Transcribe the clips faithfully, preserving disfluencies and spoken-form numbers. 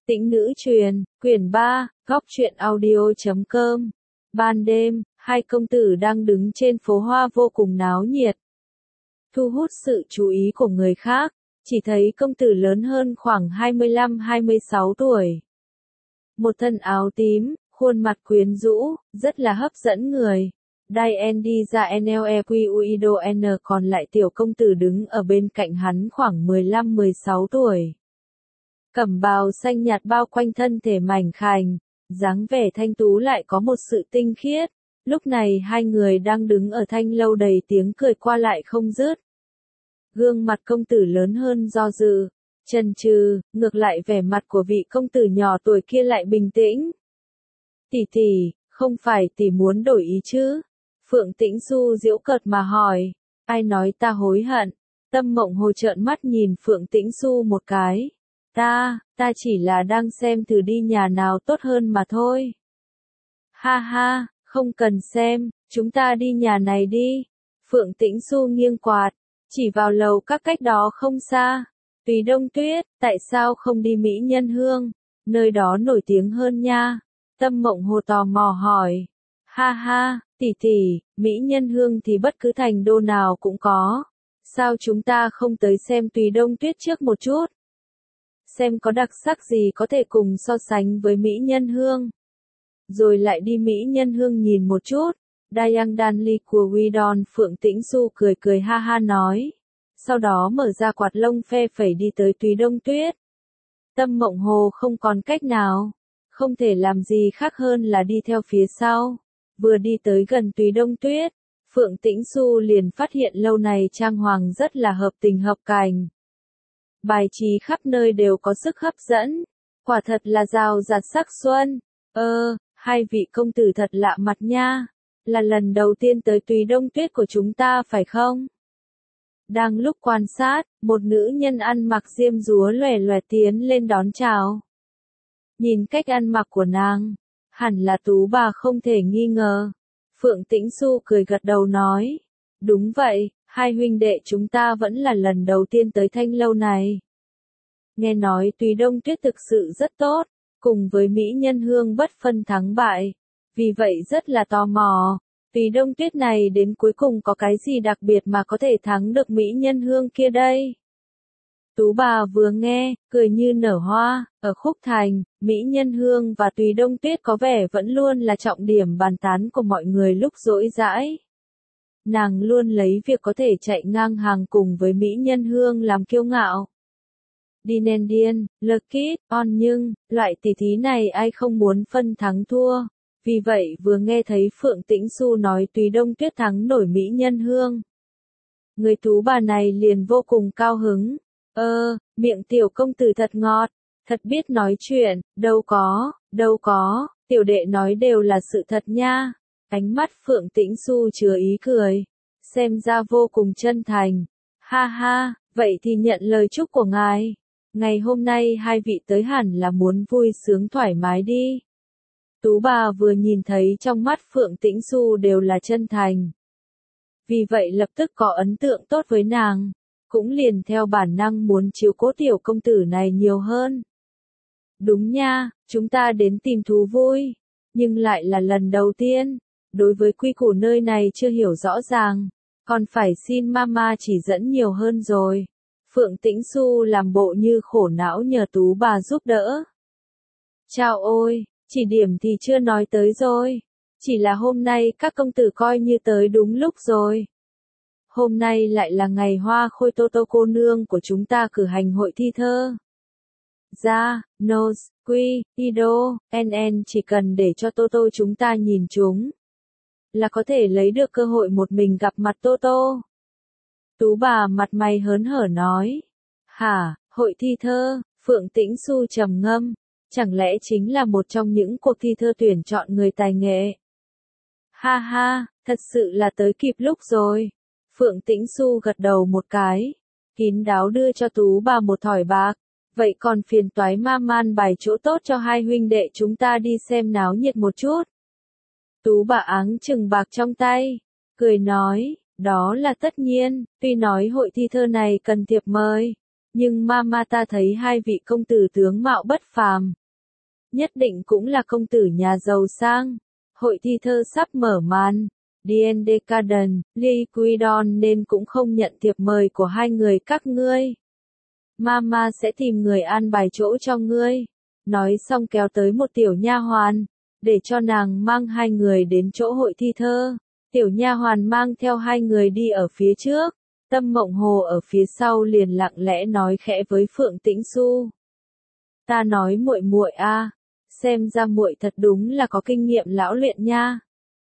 Tĩnh nữ truyền, quyển ba, góc truyện audio chấm com. Ban đêm, hai công tử đang đứng trên phố hoa vô cùng náo nhiệt. Thu hút sự chú ý của người khác, chỉ thấy công tử lớn hơn khoảng hai mươi lăm hai mươi sáu tuổi. Một thân áo tím, khuôn mặt quyến rũ, rất là hấp dẫn người. Diane đi ra Nequuido N còn lại tiểu công tử đứng ở bên cạnh hắn khoảng mười lăm mười sáu tuổi. Cẩm bào xanh nhạt bao quanh thân thể mảnh khảnh, dáng vẻ thanh tú lại có một sự tinh khiết. Lúc này hai người đang đứng ở thanh lâu đầy tiếng cười qua lại không dứt. Gương mặt công tử lớn hơn do dự, chần chừ, ngược lại vẻ mặt của vị công tử nhỏ tuổi kia lại bình tĩnh. Tỷ tỷ, không phải tỷ muốn đổi ý chứ? Phượng Tĩnh Xu giễu cợt mà hỏi. Ai nói ta hối hận? Tâm Mộng Hồ trợn mắt nhìn Phượng Tĩnh Xu một cái. Ta, ta chỉ là đang xem thử đi nhà nào tốt hơn mà thôi. Ha ha, không cần xem, chúng ta đi nhà này đi. Phượng Tĩnh Xu nghiêng quạt, chỉ vào lầu các cách đó không xa. Tùy Đông Tuyết, tại sao không đi Mỹ Nhân Hương? Nơi đó nổi tiếng hơn nha. Tâm Mộng Hồ tò mò hỏi. Ha ha, tỷ tỷ, Mỹ Nhân Hương thì bất cứ thành đô nào cũng có. Sao chúng ta không tới xem Tùy Đông Tuyết trước một chút? Xem có đặc sắc gì có thể cùng so sánh với Mỹ Nhân Hương. Rồi lại đi Mỹ Nhân Hương nhìn một chút. Dayang Danli của Widon Phượng Tĩnh Xu cười cười ha ha nói. Sau đó mở ra quạt lông phe phẩy đi tới Tùy Đông Tuyết. Tâm Mộng Hồ không còn cách nào. Không thể làm gì khác hơn là đi theo phía sau. Vừa đi tới gần Tùy Đông Tuyết, Phượng Tĩnh Xu liền phát hiện lâu này trang hoàng rất là hợp tình hợp cảnh. Bài trí khắp nơi đều có sức hấp dẫn. Quả thật là rào rạt sắc xuân. Ơ, hai vị công tử thật lạ mặt nha. Là lần đầu tiên tới Tùy Đông Tuyết của chúng ta phải không? Đang lúc quan sát, một nữ nhân ăn mặc diêm dúa lòe lòe tiến lên đón chào. Nhìn cách ăn mặc của nàng, hẳn là tú bà không thể nghi ngờ. Phượng Tĩnh Xu cười gật đầu nói. Đúng vậy, hai huynh đệ chúng ta vẫn là lần đầu tiên tới thanh lâu này. Nghe nói Tùy Đông Tuyết thực sự rất tốt, cùng với Mỹ Nhân Hương bất phân thắng bại. Vì vậy rất là tò mò, Tùy Đông Tuyết này đến cuối cùng có cái gì đặc biệt mà có thể thắng được Mỹ Nhân Hương kia đây? Tú bà vừa nghe, cười như nở hoa. Ở Khúc Thành, Mỹ Nhân Hương và Tùy Đông Tuyết có vẻ vẫn luôn là trọng điểm bàn tán của mọi người lúc rỗi rãi. Nàng luôn lấy việc có thể chạy ngang hàng cùng với Mỹ Nhân Hương làm kiêu ngạo. Dinendian, Lucky, On nhưng, loại tỷ thí này ai không muốn phân thắng thua. Vì vậy vừa nghe thấy Phượng Tĩnh Xu nói Tùy Đông Tuyết thắng nổi Mỹ Nhân Hương. Người tú bà này liền vô cùng cao hứng. Ơ, miệng tiểu công tử thật ngọt, thật biết nói chuyện, đâu có, đâu có, tiểu đệ nói đều là sự thật nha. Ánh mắt Phượng Tĩnh Xu chứa ý cười, xem ra vô cùng chân thành. Ha ha, vậy thì nhận lời chúc của ngài. Ngày hôm nay hai vị tới hẳn là muốn vui sướng thoải mái đi. Tú bà vừa nhìn thấy trong mắt Phượng Tĩnh Xu đều là chân thành. Vì vậy lập tức có ấn tượng tốt với nàng, cũng liền theo bản năng muốn chiếu cố tiểu công tử này nhiều hơn. Đúng nha, chúng ta đến tìm thú vui, nhưng lại là lần đầu tiên, đối với quy củ nơi này chưa hiểu rõ ràng, còn phải xin mama chỉ dẫn nhiều hơn rồi. Phượng Tĩnh Xu làm bộ như khổ não nhờ tú bà giúp đỡ. Chao ôi, chỉ điểm thì chưa nói tới rồi, chỉ là hôm nay các công tử coi như tới đúng lúc rồi. Hôm nay lại là ngày hoa khôi Toto cô nương của chúng ta cử hành hội thi thơ. Ra, Nose, Quy, Ido, en en chỉ cần để cho Toto chúng ta nhìn chúng, là có thể lấy được cơ hội một mình gặp mặt Toto. Tú bà mặt mày hớn hở nói. Hả, hội thi thơ, Phượng Tĩnh Xu trầm ngâm, chẳng lẽ chính là một trong những cuộc thi thơ tuyển chọn người tài nghệ? Ha ha, thật sự là tới kịp lúc rồi. Phượng Tĩnh Xu gật đầu một cái, kín đáo đưa cho tú bà một thỏi bạc. Vậy còn phiền toái ma man bài chỗ tốt cho hai huynh đệ chúng ta đi xem náo nhiệt một chút. Tú bà áng chừng bạc trong tay, cười nói, đó là tất nhiên, tuy nói hội thi thơ này cần thiệp mời, Nhưng mama ta thấy hai vị công tử tướng mạo bất phàm. Nhất định cũng là công tử nhà giàu sang. Hội thi thơ sắp mở màn. Dien Decaden, Liquidon nên cũng không nhận thiệp mời của hai người các ngươi. Mama sẽ tìm người an bài chỗ cho ngươi. Nói xong kéo tới một tiểu nha hoàn, để cho nàng mang hai người đến chỗ hội thi thơ. Tiểu nha hoàn mang theo hai người đi ở phía trước. Tâm Mộng Hồ ở phía sau liền lặng lẽ nói khẽ với Phượng Tĩnh Xu. Ta nói muội muội a, xem ra muội thật đúng là có kinh nghiệm lão luyện nha.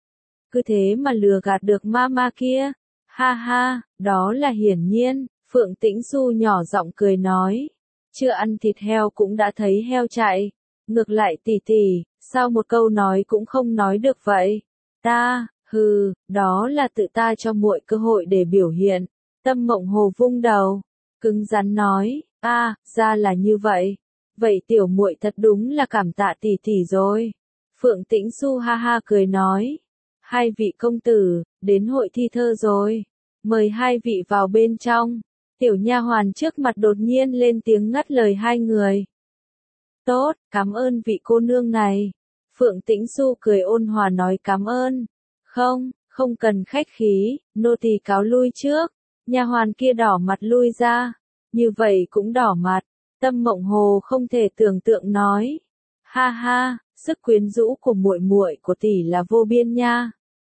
Cứ thế mà lừa gạt được mama kia. Ha ha, đó là hiển nhiên. Phượng Tĩnh Xu nhỏ giọng cười nói. Chưa ăn thịt heo cũng đã thấy heo chạy. Ngược lại tỷ tỷ, sao một câu nói cũng không nói được vậy? Ta, hừ, đó là tự ta cho muội cơ hội để biểu hiện. Tâm Mộng Hồ vung đầu, cứng rắn nói, a, ra là như vậy. Vậy tiểu muội thật đúng là cảm tạ tỷ tỷ rồi. Phượng Tĩnh Xu ha ha cười nói. Hai vị công tử, đến hội thi thơ rồi. Mời hai vị vào bên trong. Tiểu nha hoàn trước mặt đột nhiên lên tiếng ngắt lời hai người. Tốt, cảm ơn vị cô nương này. Phượng Tĩnh Xu cười ôn hòa nói cảm ơn. Không, không cần khách khí, nô tỳ cáo lui trước. Nha hoàn kia đỏ mặt lui ra. Như vậy cũng đỏ mặt. Tâm Mộng Hồ không thể tưởng tượng nói. Ha ha, sức quyến rũ của muội muội của tỷ là vô biên nha.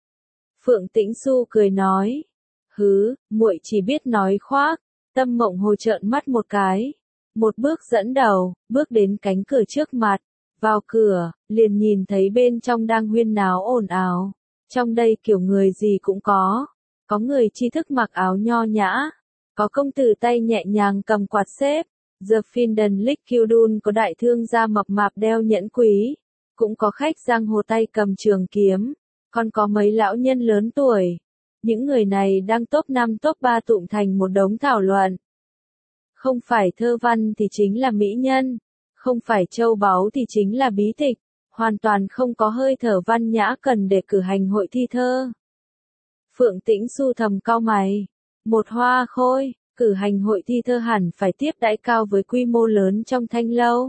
Phượng Tĩnh Xu cười nói. Hứ, muội chỉ biết nói khoác. Tâm Mộng Hồ trợn mắt một cái. Một bước dẫn đầu, bước đến cánh cửa trước mặt. Vào cửa, liền nhìn thấy bên trong đang huyên náo ồn ào. Trong đây kiểu người gì cũng có. Có người tri thức mặc áo nho nhã. Có công tử tay nhẹ nhàng cầm quạt xếp. The Finden Liquidun có đại thương gia mập mạp đeo nhẫn quý. Cũng có khách giang hồ tay cầm trường kiếm. Còn có mấy lão nhân lớn tuổi. Những người này đang top năm top ba tụm thành một đống thảo luận. Không phải thơ văn thì chính là mỹ nhân. Không phải châu báu thì chính là bí tịch. Hoàn toàn không có hơi thở văn nhã cần để cử hành hội thi thơ. Phượng Tĩnh Xu thầm cau mày. Một hoa khôi, cử hành hội thi thơ hẳn phải tiếp đãi cao với quy mô lớn trong thanh lâu.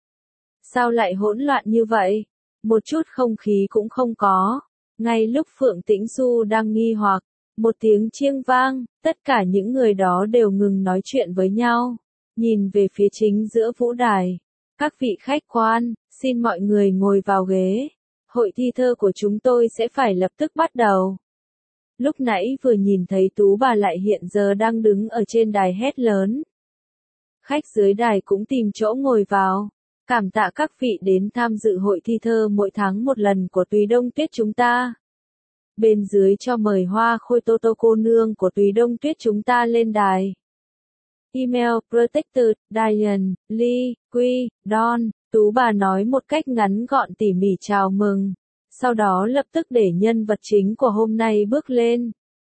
Sao lại hỗn loạn như vậy? Một chút không khí cũng không có. Ngay lúc Phượng Tĩnh Xu đang nghi hoặc, một tiếng chiêng vang, tất cả những người đó đều ngừng nói chuyện với nhau. Nhìn về phía chính giữa vũ đài. Các vị khách quan, xin mọi người ngồi vào ghế. Hội thi thơ của chúng tôi sẽ phải lập tức bắt đầu. Lúc nãy vừa nhìn thấy Tú bà lại hiện giờ đang đứng ở trên đài hét lớn. Khách dưới đài cũng tìm chỗ ngồi vào. Cảm tạ các vị đến tham dự hội thi thơ mỗi tháng một lần của Tùy Đông Tuyết chúng ta. Bên dưới cho mời hoa khôi Tô Tô cô nương của Tùy Đông Tuyết chúng ta lên đài. Email Protected, Diane, Lee, Quy, Don. Tú bà nói một cách ngắn gọn tỉ mỉ chào mừng. Sau đó lập tức để nhân vật chính của hôm nay bước lên.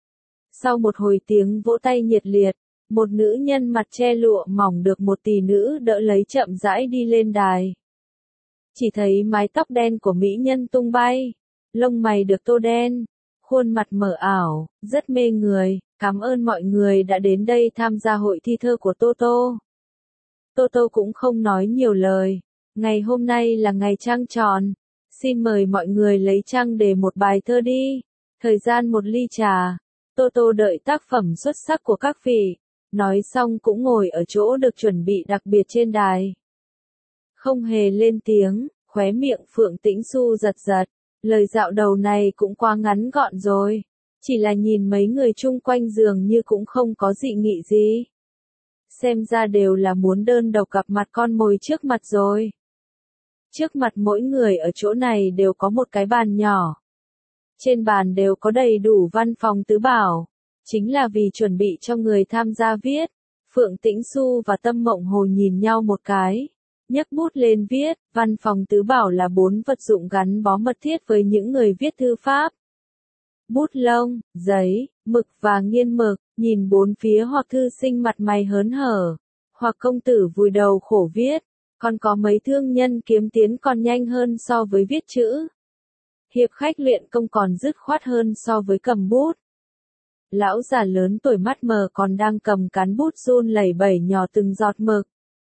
Sau một hồi tiếng vỗ tay nhiệt liệt, một nữ nhân mặt che lụa mỏng được một tỷ nữ đỡ lấy chậm rãi đi lên đài. Chỉ thấy mái tóc đen của mỹ nhân tung bay, lông mày được tô đen, khuôn mặt mờ ảo, rất mê người. Cảm ơn mọi người đã đến đây tham gia hội thi thơ của Tô Tô. Tô Tô cũng không nói nhiều lời. Ngày hôm nay là ngày trăng tròn. Xin mời mọi người lấy trăng để một bài thơ đi. Thời gian một ly trà. Tô Tô đợi tác phẩm xuất sắc của các vị. Nói xong cũng ngồi ở chỗ được chuẩn bị đặc biệt trên đài. Không hề lên tiếng, khóe miệng Phượng Tĩnh Xu giật giật. Lời dạo đầu này cũng quá ngắn gọn rồi. Chỉ là nhìn mấy người chung quanh dường như cũng không có dị nghị gì. Xem ra đều là muốn đơn độc gặp mặt con mồi trước mặt rồi. Trước mặt mỗi người ở chỗ này đều có một cái bàn nhỏ. Trên bàn đều có đầy đủ văn phòng tứ bảo. Chính là vì chuẩn bị cho người tham gia viết. Phượng Tĩnh Xu và Tâm Mộng Hồ nhìn nhau một cái. Nhấc bút lên viết, văn phòng tứ bảo là bốn vật dụng gắn bó mật thiết với những người viết thư pháp. Bút lông, giấy, mực và nghiên mực, nhìn bốn phía hoặc thư sinh mặt mày hớn hở, hoặc công tử vùi đầu khổ viết, còn có mấy thương nhân kiếm tiến còn nhanh hơn so với viết chữ. Hiệp khách luyện công còn dứt khoát hơn so với cầm bút. Lão già lớn tuổi mắt mờ còn đang cầm cán bút run lẩy bẩy nhỏ từng giọt mực.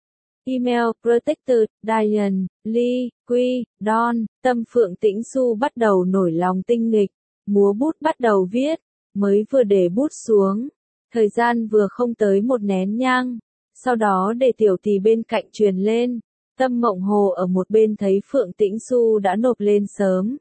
Email, Protected, Diane, Lee, Quy, Don, Tâm Phượng Tĩnh Xu bắt đầu nổi lòng tinh nghịch, múa bút bắt đầu viết, mới vừa để bút xuống. Thời gian vừa không tới một nén nhang, sau đó để tiểu tỳ bên cạnh truyền lên, Tâm Mộng Hồ ở một bên thấy Phượng Tĩnh Xu đã nộp lên sớm.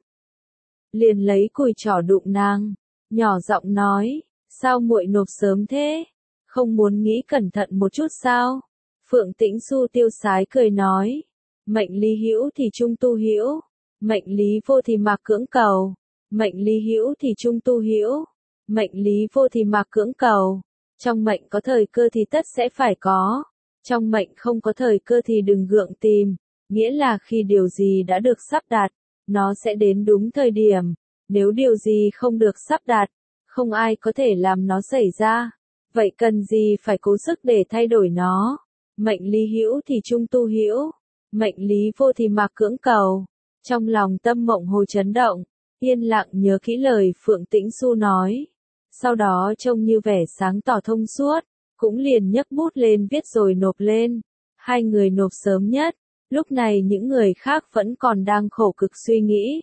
Liền lấy cùi trỏ đụng nàng, nhỏ giọng nói, sao muội nộp sớm thế, không muốn nghĩ cẩn thận một chút sao? Phượng Tĩnh Xu tiêu sái cười nói, mệnh lý hữu thì trung tu hữu, mệnh lý vô thì mạc cưỡng cầu, mệnh lý hữu thì trung tu hữu, mệnh lý vô thì mạc cưỡng cầu, trong mệnh có thời cơ thì tất sẽ phải có, trong mệnh không có thời cơ thì đừng gượng tìm, nghĩa là khi điều gì đã được sắp đặt, nó sẽ đến đúng thời điểm, nếu điều gì không được sắp đặt, không ai có thể làm nó xảy ra, vậy cần gì phải cố sức để thay đổi nó. Mệnh lý hữu thì trung tu hữu, mệnh lý vô thì mạc cưỡng cầu. Trong lòng Tâm Mộng Hồ chấn động, yên lặng nhớ kỹ lời Phượng Tĩnh Xu nói. Sau đó trông như vẻ sáng tỏ thông suốt, cũng liền nhấc bút lên viết rồi nộp lên. Hai người nộp sớm nhất, lúc này những người khác vẫn còn đang khổ cực suy nghĩ.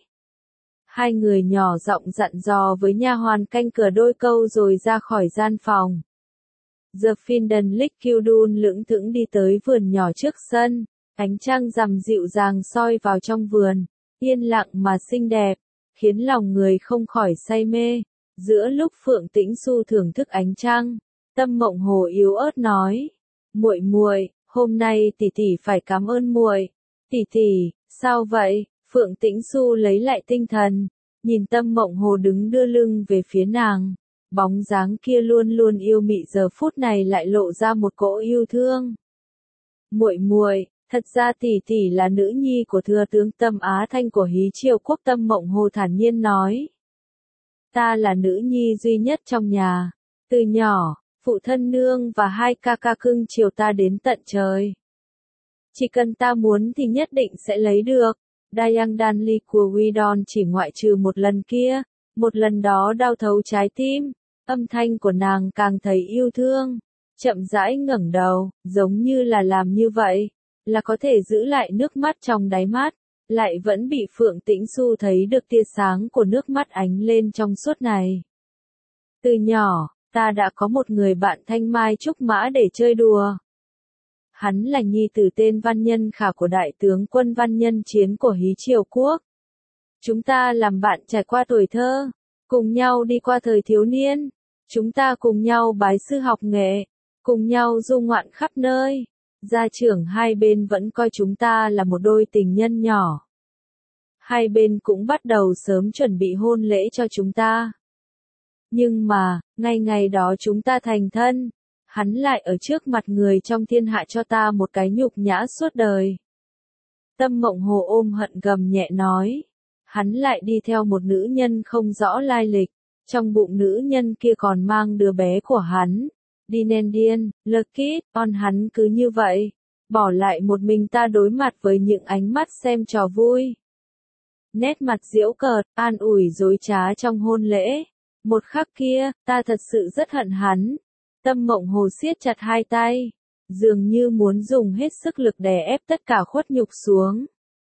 Hai người nhỏ giọng dặn dò với nha hoàn canh cửa đôi câu rồi ra khỏi gian phòng. The Finden Lickudun lững thững đi tới vườn nhỏ trước sân, ánh trăng rằm dịu dàng soi vào trong vườn, yên lặng mà xinh đẹp, khiến lòng người không khỏi say mê. Giữa lúc Phượng Tĩnh Xu thưởng thức ánh trăng, Tâm Mộng Hồ yếu ớt nói: "Muội muội, hôm nay tỷ tỷ phải cảm ơn muội." "Tỷ tỷ, sao vậy?" Phượng Tĩnh Xu lấy lại tinh thần, nhìn Tâm Mộng Hồ đứng đưa lưng về phía nàng. Bóng dáng kia luôn luôn yêu mị giờ phút này lại lộ ra một cỗ yêu thương. "Muội muội, thật ra tỷ tỷ là nữ nhi của thừa tướng Tâm Á Thanh của Hí Triều Quốc." Tâm Mộng Hồ thản nhiên nói. "Ta là nữ nhi duy nhất trong nhà. Từ nhỏ, phụ thân nương và hai ca ca cưng chiều ta đến tận trời. Chỉ cần ta muốn thì nhất định sẽ lấy được." Dayang Danli của Widon chỉ ngoại trừ một lần kia, một lần đó đau thấu trái tim, âm thanh của nàng càng thấy yêu thương, chậm rãi ngẩng đầu, giống như là làm như vậy, là có thể giữ lại nước mắt trong đáy mắt, lại vẫn bị Phượng Tĩnh Xu thấy được tia sáng của nước mắt ánh lên trong suốt này. "Từ nhỏ, ta đã có một người bạn thanh mai trúc mã để chơi đùa. Hắn là nhi tử tên Văn Nhân Khả của đại tướng quân Văn Nhân Chiến của Hí Triều Quốc. Chúng ta làm bạn trải qua tuổi thơ, cùng nhau đi qua thời thiếu niên, chúng ta cùng nhau bái sư học nghệ, cùng nhau du ngoạn khắp nơi. Gia trưởng hai bên vẫn coi chúng ta là một đôi tình nhân nhỏ. Hai bên cũng bắt đầu sớm chuẩn bị hôn lễ cho chúng ta. Nhưng mà, ngay ngày đó chúng ta thành thân, hắn lại ở trước mặt người trong thiên hạ cho ta một cái nhục nhã suốt đời." Tâm Mộng Hồ ôm hận gầm nhẹ nói. Hắn lại đi theo một nữ nhân không rõ lai lịch, trong bụng nữ nhân kia còn mang đứa bé của hắn. Dinendian, Lekit, on hắn cứ như vậy, bỏ lại một mình ta đối mặt với những ánh mắt xem trò vui. Nét mặt giễu cợt, an ủi dối trá trong hôn lễ. Một khắc kia, ta thật sự rất hận hắn. Tâm Mộng Hồ siết chặt hai tay, dường như muốn dùng hết sức lực đè ép tất cả khuất nhục xuống.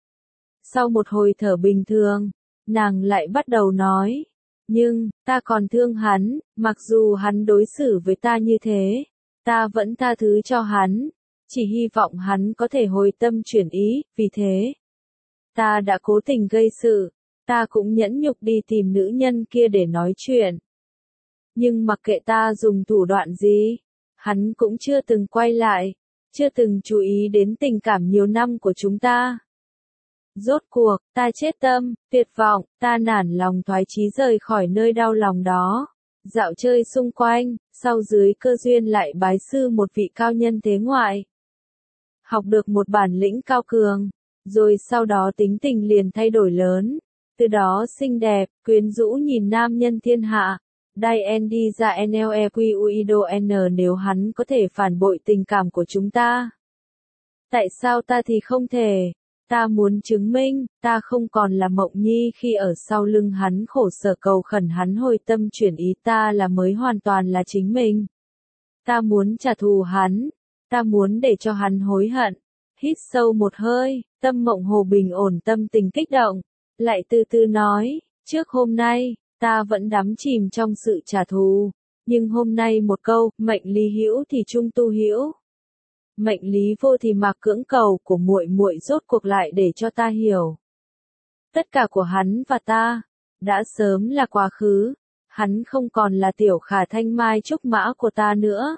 Sau một hồi thở bình thường, nàng lại bắt đầu nói, "Nhưng, ta còn thương hắn, mặc dù hắn đối xử với ta như thế, ta vẫn tha thứ cho hắn, chỉ hy vọng hắn có thể hồi tâm chuyển ý, vì thế, ta đã cố tình gây sự, ta cũng nhẫn nhục đi tìm nữ nhân kia để nói chuyện. Nhưng mặc kệ ta dùng thủ đoạn gì, hắn cũng chưa từng quay lại, chưa từng chú ý đến tình cảm nhiều năm của chúng ta. Rốt cuộc, ta chết tâm, tuyệt vọng, ta nản lòng thoái chí rời khỏi nơi đau lòng đó. Dạo chơi xung quanh, sau dưới cơ duyên lại bái sư một vị cao nhân thế ngoại. Học được một bản lĩnh cao cường, rồi sau đó tính tình liền thay đổi lớn. Từ đó xinh đẹp, quyến rũ nhìn nam nhân thiên hạ. Diane đi ra Nlequiuido N nếu hắn có thể phản bội tình cảm của chúng ta. Tại sao ta thì không thể? Ta muốn chứng minh, ta không còn là Mộng Nhi khi ở sau lưng hắn khổ sở cầu khẩn hắn hồi tâm chuyển ý, ta là mới hoàn toàn là chính mình. Ta muốn trả thù hắn, ta muốn để cho hắn hối hận. Hít sâu một hơi, Tâm Mộng Hồ bình ổn tâm tình kích động, lại từ từ nói, trước hôm nay, ta vẫn đắm chìm trong sự trả thù, nhưng hôm nay một câu, mệnh lý hữu thì chung tu hữu. Mệnh lý vô thì mặc cưỡng cầu của muội muội rốt cuộc lại để cho ta hiểu. Tất cả của hắn và ta, đã sớm là quá khứ, hắn không còn là tiểu khả thanh mai trúc mã của ta nữa.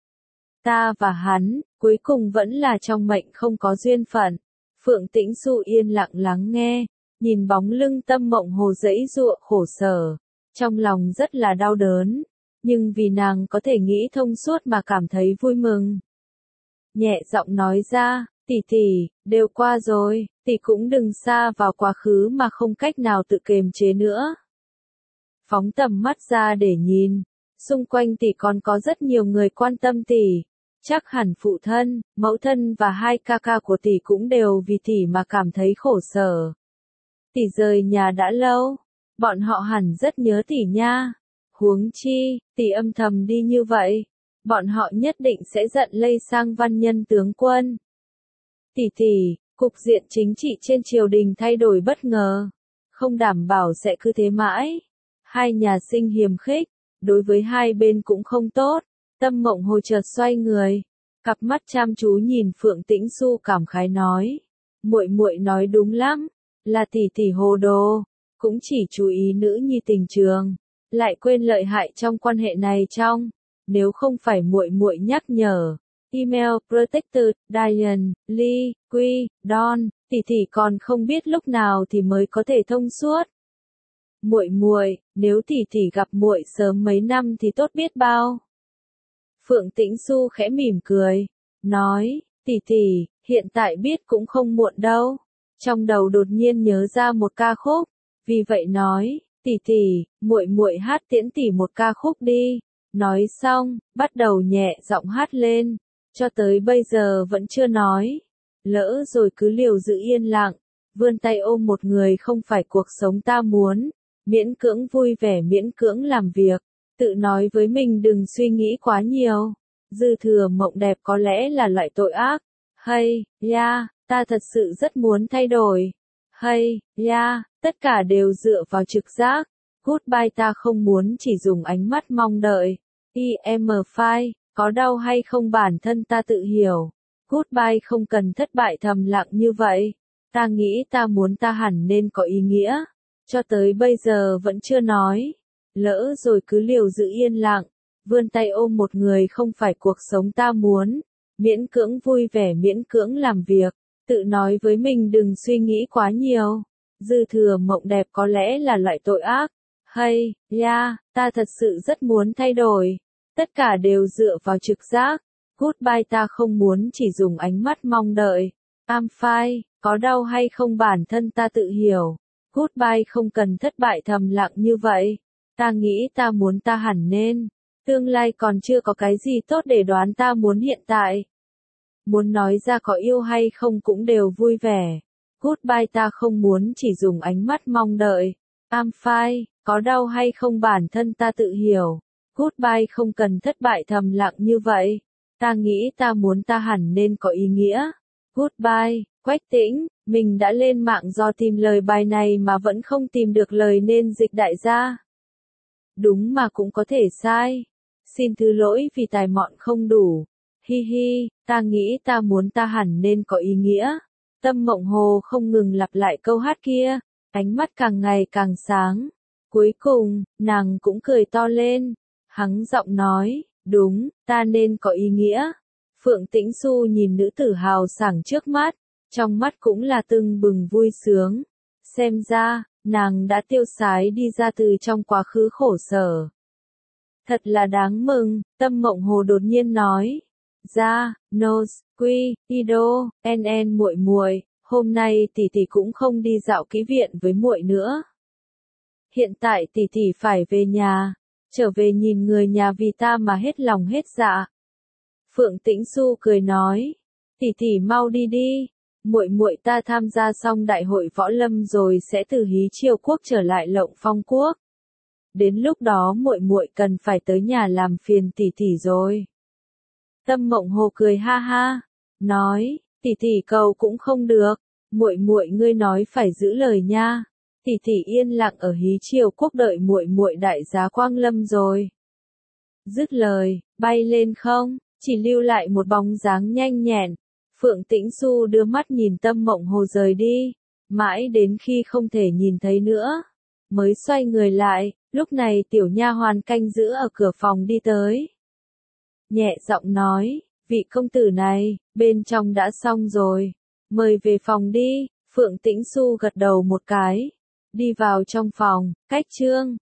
Ta và hắn, cuối cùng vẫn là trong mệnh không có duyên phận. Phượng Tĩnh Xu yên lặng lắng nghe, nhìn bóng lưng Tâm Mộng Hồ giãy giụa khổ sở, trong lòng rất là đau đớn, nhưng vì nàng có thể nghĩ thông suốt mà cảm thấy vui mừng. Nhẹ giọng nói ra, tỷ tỷ, đều qua rồi, tỷ cũng đừng xa vào quá khứ mà không cách nào tự kiềm chế nữa. Phóng tầm mắt ra để nhìn, xung quanh tỷ còn có rất nhiều người quan tâm tỷ. Chắc hẳn phụ thân, mẫu thân và hai ca ca của tỷ cũng đều vì tỷ mà cảm thấy khổ sở. Tỷ rời nhà đã lâu, bọn họ hẳn rất nhớ tỷ nha. Huống chi, tỷ âm thầm đi như vậy, bọn họ nhất định sẽ giận lây sang văn nhân tướng quân. Tỷ tỷ, cục diện chính trị trên triều đình thay đổi bất ngờ, không đảm bảo sẽ cứ thế mãi. Hai nhà sinh hiềm khích, đối với hai bên cũng không tốt. Tâm Mộng Hồ chợt xoay người, cặp mắt chăm chú nhìn Phượng Tĩnh Xu cảm khái nói, muội muội nói đúng lắm, là tỷ tỷ hồ đồ, cũng chỉ chú ý nữ nhi tình trường, lại quên lợi hại trong quan hệ này trong, nếu không phải muội muội nhắc nhở. Email Protected Diane Lee Quy Don, tỷ tỷ còn không biết lúc nào thì mới có thể thông suốt. Muội muội, nếu tỷ tỷ gặp muội sớm mấy năm thì tốt biết bao. Phượng Tĩnh Xu khẽ mỉm cười, nói, tỷ tỷ, hiện tại biết cũng không muộn đâu. Trong đầu đột nhiên nhớ ra một ca khúc, vì vậy nói, tỷ tỷ, muội muội hát tiễn tỷ một ca khúc đi. Nói xong, bắt đầu nhẹ giọng hát lên, cho tới bây giờ vẫn chưa nói. Lỡ rồi cứ liều giữ yên lặng, vươn tay ôm một người không phải cuộc sống ta muốn, miễn cưỡng vui vẻ miễn cưỡng làm việc. Tự nói với mình đừng suy nghĩ quá nhiều. Dư thừa mộng đẹp có lẽ là loại tội ác. Hay, ya, ta thật sự rất muốn thay đổi. Hay, ya, tất cả đều dựa vào trực giác. Goodbye ta không muốn chỉ dùng ánh mắt mong đợi. i em File, có đau hay không bản thân ta tự hiểu. Goodbye không cần thất bại thầm lặng như vậy. Ta nghĩ ta muốn ta hẳn nên có ý nghĩa. Cho tới bây giờ vẫn chưa nói. Lỡ rồi cứ liều giữ yên lặng, vươn tay ôm một người không phải cuộc sống ta muốn, miễn cưỡng vui vẻ miễn cưỡng làm việc, tự nói với mình đừng suy nghĩ quá nhiều. Dư thừa mộng đẹp có lẽ là loại tội ác. Hay, ya, ta thật sự rất muốn thay đổi. Tất cả đều dựa vào trực giác. Goodbye ta không muốn chỉ dùng ánh mắt mong đợi. I'm fine, có đau hay không bản thân ta tự hiểu. Goodbye không cần thất bại thầm lặng như vậy. Ta nghĩ ta muốn ta hẳn nên. Tương lai còn chưa có cái gì tốt để đoán ta muốn hiện tại. Muốn nói ra có yêu hay không cũng đều vui vẻ. Goodbye ta không muốn chỉ dùng ánh mắt mong đợi. I'm fine, có đau hay không bản thân ta tự hiểu. Goodbye không cần thất bại thầm lặng như vậy. Ta nghĩ ta muốn ta hẳn nên có ý nghĩa. Goodbye, Quách Tĩnh, mình đã lên mạng do tìm lời bài này mà vẫn không tìm được lời nên dịch đại gia. Đúng mà cũng có thể sai. Xin thứ lỗi vì tài mọn không đủ. Hi hi, ta nghĩ ta muốn ta hẳn nên có ý nghĩa. Tâm Mộng Hồ không ngừng lặp lại câu hát kia, ánh mắt càng ngày càng sáng. Cuối cùng, nàng cũng cười to lên. Hắng giọng nói, đúng, ta nên có ý nghĩa. Phượng Tĩnh Xu nhìn nữ tử hào sảng trước mắt, trong mắt cũng là tưng bừng vui sướng. Xem ra, nàng đã tiêu sái đi ra từ trong quá khứ khổ sở. Thật là đáng mừng, Tâm Mộng Hồ đột nhiên nói. Ra, Nose, Quy, Ido, En En muội muội, hôm nay tỷ tỷ cũng không đi dạo ký viện với muội nữa. Hiện tại tỷ tỷ phải về nhà, trở về nhìn người nhà vì ta mà hết lòng hết dạ. Phượng Tĩnh Xu cười nói, tỷ tỷ mau đi đi, muội muội ta tham gia xong đại hội võ lâm rồi sẽ từ Hí Triều quốc trở lại Lộng Phong quốc. Đến lúc đó muội muội cần phải tới nhà làm phiền tỷ tỷ rồi. Tâm Mộng Hồ cười ha ha, nói, tỷ tỷ cầu cũng không được, muội muội ngươi nói phải giữ lời nha. Tỷ tỷ yên lặng ở Hí Triều quốc đợi muội muội đại giá quang lâm rồi. Dứt lời, bay lên không, chỉ lưu lại một bóng dáng nhanh nhẹn. Phượng Tĩnh Xu đưa mắt nhìn Tâm Mộng Hồ rời đi, mãi đến khi không thể nhìn thấy nữa, mới xoay người lại. Lúc này tiểu nha hoàn canh giữ ở cửa phòng đi tới, nhẹ giọng nói, vị công tử này, bên trong đã xong rồi, mời về phòng đi. Phượng Tĩnh Xu gật đầu một cái, đi vào trong phòng, cách chương